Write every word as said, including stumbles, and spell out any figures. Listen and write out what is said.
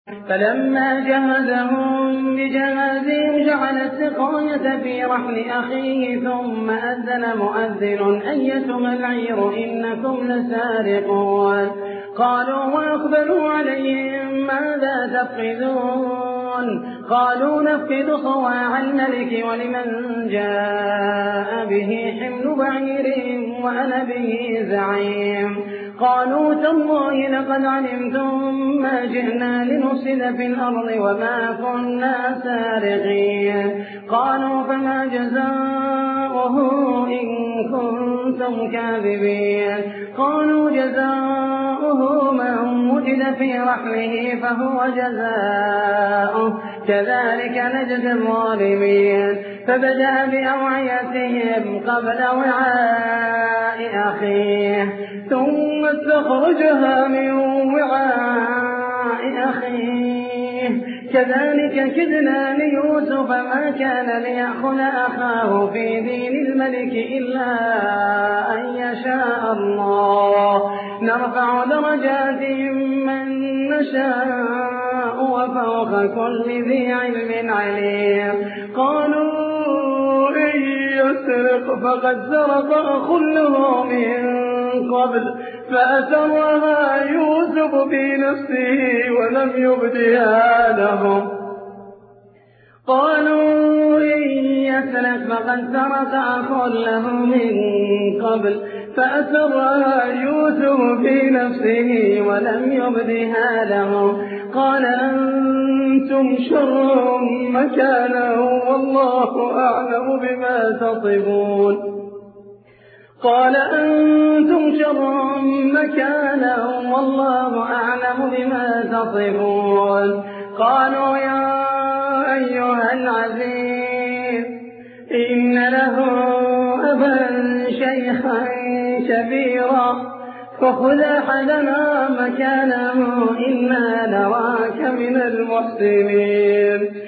فلما جهزهم بجهازهم جعل السقاية في رحل أخيه ثم أذن مؤذن أيتها العير إنكم لسارقون. قالوا وأقبلوا عليهم ماذا تفقدون؟ قالوا نفقد صواع الملك ولمن جاء به حمل بعير وأنا به زعيم. قالوا تالله لقد علمتم ما جئنا لنفسد في الأرض وما كنا سارقين. قالوا فما جزاؤه إن كنتم كاذبين. قالوا جزاؤه من وجد في رحله فهو جزاؤه كذلك نجزي الظالمين. فبدأ بأوعيتهم قبل وعاء أخيه ثم استخرجها من وعاء أخيه كذلك كدنا ليوسف ما كان ليأخذ أخاه في دين الملك إلا أن يشاء الله نرفع درجات من نشاء وفوق كل ذي علم عليم. قالوا إن يسرق فقد سرق أخ له من قبل فأسرها يوسف في نفسه ولم يبدها لهم. قالوا إن يسرق فقد سرق أخ له من قبل فأسرها يوسف في نفسه ولم يبدها لهم. قال أنتم شر مكانا والله أعلم بما تصفون. قال أنتم شر مكانا والله أعلم بما تصفون. قالوا يا أيها العزيز إن له أبا شيخا كبيرا فخذ أحدنا مكانه إنا نراك من المحسنين.